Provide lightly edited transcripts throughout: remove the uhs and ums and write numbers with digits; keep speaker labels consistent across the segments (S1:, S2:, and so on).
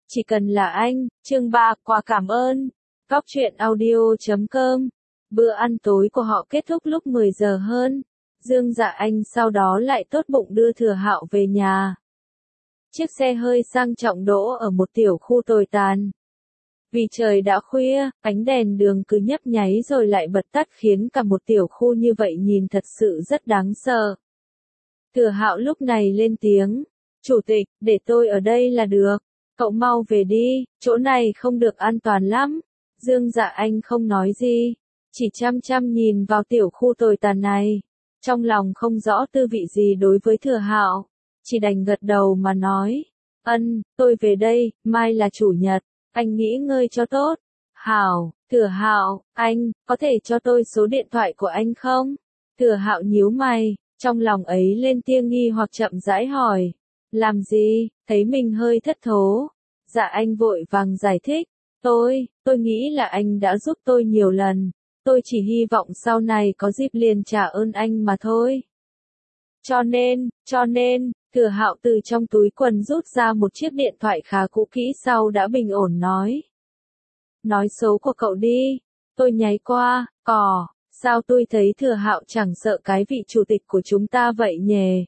S1: Chỉ cần là anh, chương 3, quà cảm ơn. Góc truyện audio.com. Bữa ăn tối của họ kết thúc lúc 10 giờ hơn. Dương Dạ Anh sau đó lại tốt bụng đưa Thừa Hạo về nhà. Chiếc xe hơi sang trọng đỗ ở một tiểu khu tồi tàn. Vì trời đã khuya, ánh đèn đường cứ nhấp nháy rồi lại bật tắt khiến cả một tiểu khu như vậy nhìn thật sự rất đáng sợ. Thừa Hạo lúc này lên tiếng, "Chủ tịch, để tôi ở đây là được. Cậu mau về đi, chỗ này không được an toàn lắm." Dương Dạ Anh không nói gì, chỉ chăm chăm nhìn vào tiểu khu tồi tàn này. Trong lòng không rõ tư vị gì đối với Thừa Hạo, chỉ đành gật đầu mà nói, tôi về đây, mai là chủ nhật, anh nghỉ ngơi cho tốt." "Hảo." "Thừa Hạo, anh, có thể cho tôi số điện thoại của anh không?" Thừa Hạo nhíu mày, trong lòng ấy lên tia nghi hoặc chậm rãi hỏi, "Làm gì?" Thấy mình hơi thất thố, Dạ Anh vội vàng giải thích, Tôi nghĩ là anh đã giúp tôi nhiều lần, tôi chỉ hy vọng sau này có dịp liền trả ơn anh mà thôi." Cho nên, Thừa Hạo từ trong túi quần rút ra một chiếc điện thoại khá cũ kỹ sau đã bình ổn nói. "Nói số của cậu đi, tôi nháy qua." Sao tôi thấy Thừa Hạo chẳng sợ cái vị chủ tịch của chúng ta vậy nhỉ?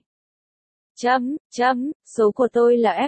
S1: Số của tôi là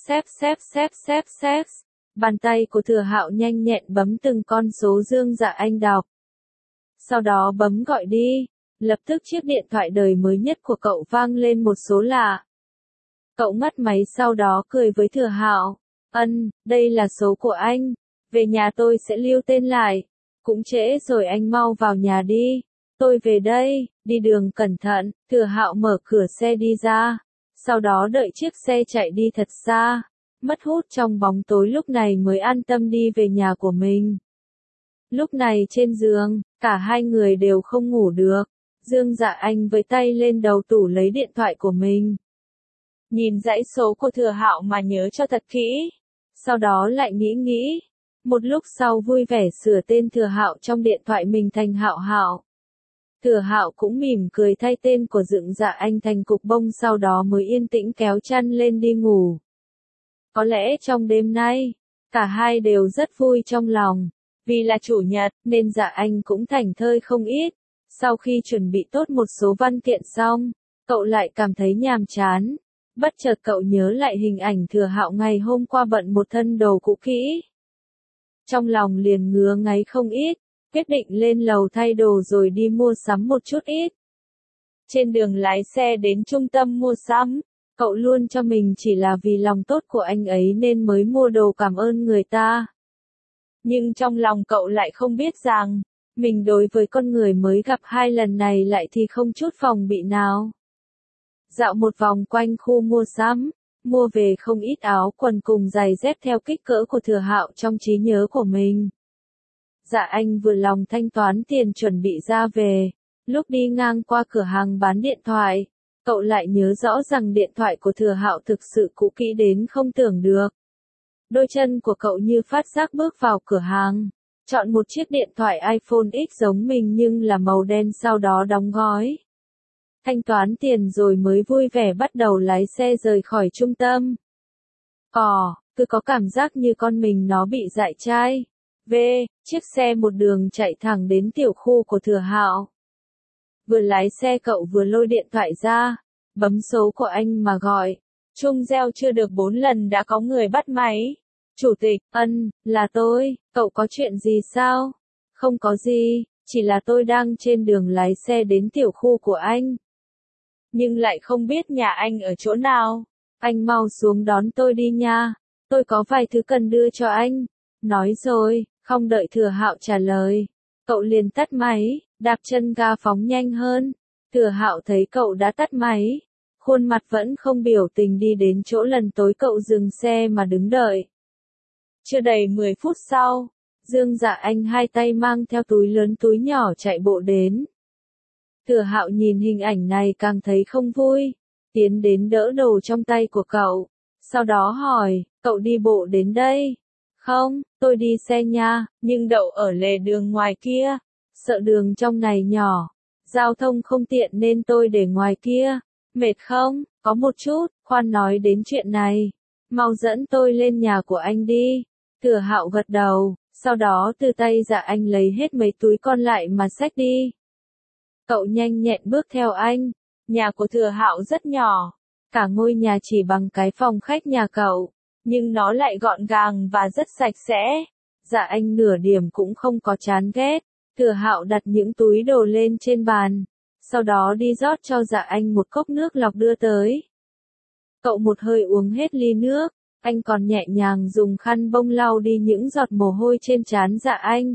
S1: FXXXXXX. Bàn tay của Thừa Hạo nhanh nhẹn bấm từng con số Dương Dạ Anh đọc. Sau đó bấm gọi đi, lập tức chiếc điện thoại đời mới nhất của cậu vang lên một số lạ. Cậu ngắt máy sau đó cười với Thừa Hạo, đây là số của anh, về nhà tôi sẽ lưu tên lại, cũng trễ rồi anh mau vào nhà đi, tôi về đây, đi đường cẩn thận." Thừa Hạo mở cửa xe đi ra, sau đó đợi chiếc xe chạy đi thật xa, mất hút trong bóng tối lúc này mới an tâm đi về nhà của mình. Lúc này trên giường, cả hai người đều không ngủ được, Dương Dạ Anh với tay lên đầu tủ lấy điện thoại của mình. Nhìn dãy số của Thừa Hạo mà nhớ cho thật kỹ, sau đó lại nghĩ, một lúc sau vui vẻ sửa tên Thừa Hạo trong điện thoại mình thành Hạo Hạo. Thừa Hạo cũng mỉm cười thay tên của Dương Dạ Anh thành cục bông sau đó mới yên tĩnh kéo chăn lên đi ngủ. Có lẽ trong đêm nay, cả hai đều rất vui trong lòng, vì là chủ nhật nên Dạ Anh cũng thảnh thơi không ít. Sau khi chuẩn bị tốt một số văn kiện xong, cậu lại cảm thấy nhàm chán. Bất chợt cậu nhớ lại hình ảnh Thừa Hạo ngày hôm qua bận một thân đồ cũ kỹ. Trong lòng liền ngứa ngáy không ít, quyết định lên lầu thay đồ rồi đi mua sắm một chút ít. Trên đường lái xe đến trung tâm mua sắm, cậu luôn cho mình chỉ là vì lòng tốt của anh ấy nên mới mua đồ cảm ơn người ta. Nhưng trong lòng cậu lại không biết rằng, mình đối với con người mới gặp 2 lần này lại thì không chút phòng bị nào. Dạo một vòng quanh khu mua sắm, mua về không ít áo quần cùng giày dép theo kích cỡ của Thừa Hạo trong trí nhớ của mình. Dạ Anh vừa lòng thanh toán tiền chuẩn bị ra về, lúc đi ngang qua cửa hàng bán điện thoại, cậu lại nhớ rõ rằng điện thoại của Thừa Hạo thực sự cũ kỹ đến không tưởng được. Đôi chân của cậu như phát giác bước vào cửa hàng, chọn một chiếc điện thoại iPhone X giống mình nhưng là màu đen sau đó đóng gói. Thanh toán tiền rồi mới vui vẻ bắt đầu lái xe rời khỏi trung tâm. Cứ có cảm giác như con mình nó bị dại trai. Chiếc xe một đường chạy thẳng đến tiểu khu của Thừa Hạo. Vừa lái xe cậu vừa lôi điện thoại ra, bấm số của anh mà gọi. Chuông reo chưa được 4 lần đã có người bắt máy. "Chủ tịch, là tôi, cậu có chuyện gì sao?" "Không có gì, chỉ là tôi đang trên đường lái xe đến tiểu khu của anh. Nhưng lại không biết nhà anh ở chỗ nào. Anh mau xuống đón tôi đi nha, tôi có vài thứ cần đưa cho anh." Nói rồi, không đợi Thừa Hạo trả lời, cậu liền tắt máy, đạp chân ga phóng nhanh hơn. Thừa Hạo thấy cậu đã tắt máy, khuôn mặt vẫn không biểu tình đi đến chỗ lần tối cậu dừng xe mà đứng đợi. Chưa đầy 10 phút sau, Dương Dạ Anh hai tay mang theo túi lớn túi nhỏ chạy bộ đến. Thừa Hạo nhìn hình ảnh này càng thấy không vui, tiến đến đỡ đồ trong tay của cậu, sau đó hỏi, "Cậu đi bộ đến đây?" "Không, tôi đi xe nha, nhưng đậu ở lề đường ngoài kia, sợ đường trong này nhỏ, giao thông không tiện nên tôi để ngoài kia." "Mệt không?" "Có một chút." "Khoan nói đến chuyện này, Mau dẫn tôi lên nhà của anh đi. Thừa Hạo gật đầu, sau đó từ tay Dạ Anh lấy hết mấy túi còn lại mà xách đi. Cậu nhanh nhẹn bước theo anh. Nhà của Thừa Hạo rất nhỏ, cả ngôi nhà chỉ bằng cái phòng khách nhà cậu, nhưng nó lại gọn gàng và rất sạch sẽ. Dạ Anh nửa điểm cũng không có chán ghét. Thừa Hạo đặt những túi đồ lên trên bàn, sau đó đi rót cho Dạ Anh một cốc nước lọc đưa tới. Cậu một hơi uống hết ly nước, anh còn nhẹ nhàng dùng khăn bông lau đi những giọt mồ hôi trên trán Dạ Anh.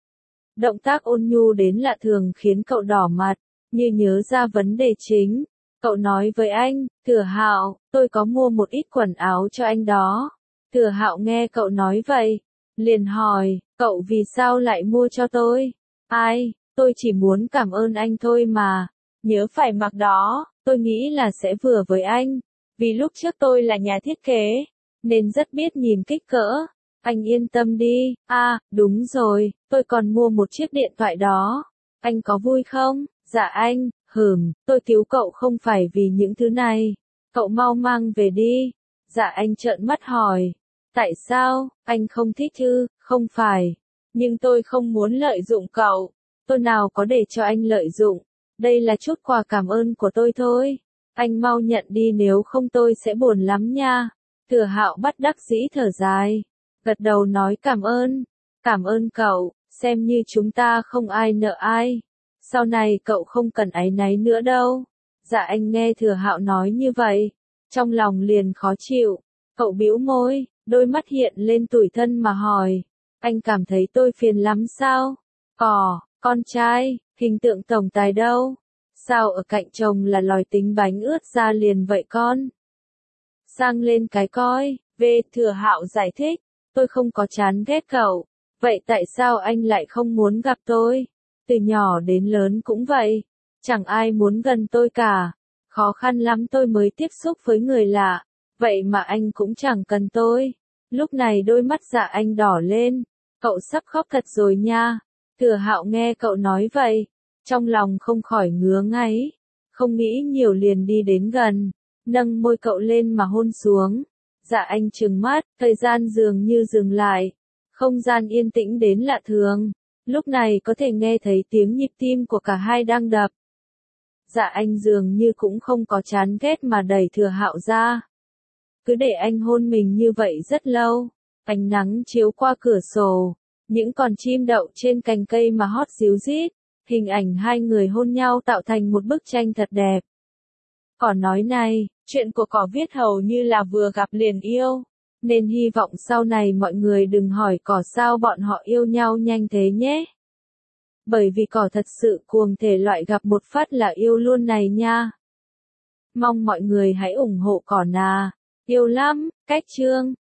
S1: Động tác ôn nhu đến lạ thường khiến cậu đỏ mặt, như nhớ ra vấn đề chính. Cậu nói với anh, Thừa Hạo, tôi có mua một ít quần áo cho anh đó. Thừa Hạo nghe cậu nói vậy, liền hỏi, cậu vì sao lại mua cho tôi? Ai, tôi chỉ muốn cảm ơn anh thôi mà. Nhớ phải mặc đó, tôi nghĩ là sẽ vừa với anh. Vì lúc trước tôi là nhà thiết kế, nên rất biết nhìn kích cỡ. Anh yên tâm đi. À, đúng rồi, tôi còn mua một chiếc điện thoại đó. Anh có vui không? Dạ anh, tôi cứu cậu không phải vì những thứ này. Cậu mau mang về đi. Dạ anh trợn mắt hỏi. Tại sao, anh không thích chứ? Không phải. Nhưng tôi không muốn lợi dụng cậu. Tôi nào có để cho anh lợi dụng. Đây là chút quà cảm ơn của tôi thôi. Anh mau nhận đi nếu không tôi sẽ buồn lắm nha. Thừa Hạo bất đắc dĩ thở dài. Gật đầu nói cảm ơn. Cảm ơn cậu, xem như chúng ta không ai nợ ai. Sau này cậu không cần áy náy nữa đâu. Dạ anh nghe Thừa Hạo nói như vậy, trong lòng liền khó chịu. Cậu bĩu môi, đôi mắt hiện lên tủi thân mà hỏi. Anh cảm thấy tôi phiền lắm sao? Con trai, hình tượng tổng tài đâu? Sao ở cạnh chồng là lòi tính bánh ướt ra liền vậy con? Sang lên cái coi, Thừa Hạo giải thích, tôi không có chán ghét cậu. Vậy tại sao anh lại không muốn gặp tôi? Từ nhỏ đến lớn cũng vậy, chẳng ai muốn gần tôi cả. Khó khăn lắm tôi mới tiếp xúc với người lạ, vậy mà anh cũng chẳng cần tôi. Lúc này đôi mắt Dạ Anh đỏ lên, cậu sắp khóc thật rồi nha. Thừa Hạo nghe cậu nói vậy, trong lòng không khỏi ngứa ngáy, không nghĩ nhiều liền đi đến gần, nâng môi cậu lên mà hôn xuống. Dạ Anh trừng mắt, thời gian dường như dừng lại, không gian yên tĩnh đến lạ thường. Lúc này có thể nghe thấy tiếng nhịp tim của cả hai đang đập. Dạ Anh dường như cũng không có chán ghét mà đẩy Thừa Hạo ra. Cứ để anh hôn mình như vậy rất lâu. Ánh nắng chiếu qua cửa sổ, những con chim đậu trên cành cây mà hót ríu rít. Hình ảnh hai người hôn nhau tạo thành một bức tranh thật đẹp. Cỏ nói này, chuyện của cỏ viết hầu như là vừa gặp liền yêu. Nên hy vọng sau này mọi người đừng hỏi cỏ sao bọn họ yêu nhau nhanh thế nhé. Bởi vì cỏ thật sự cuồng thể loại gặp một phát là yêu luôn này nha. Mong mọi người hãy ủng hộ cỏ nà. Yêu lắm, cách chương.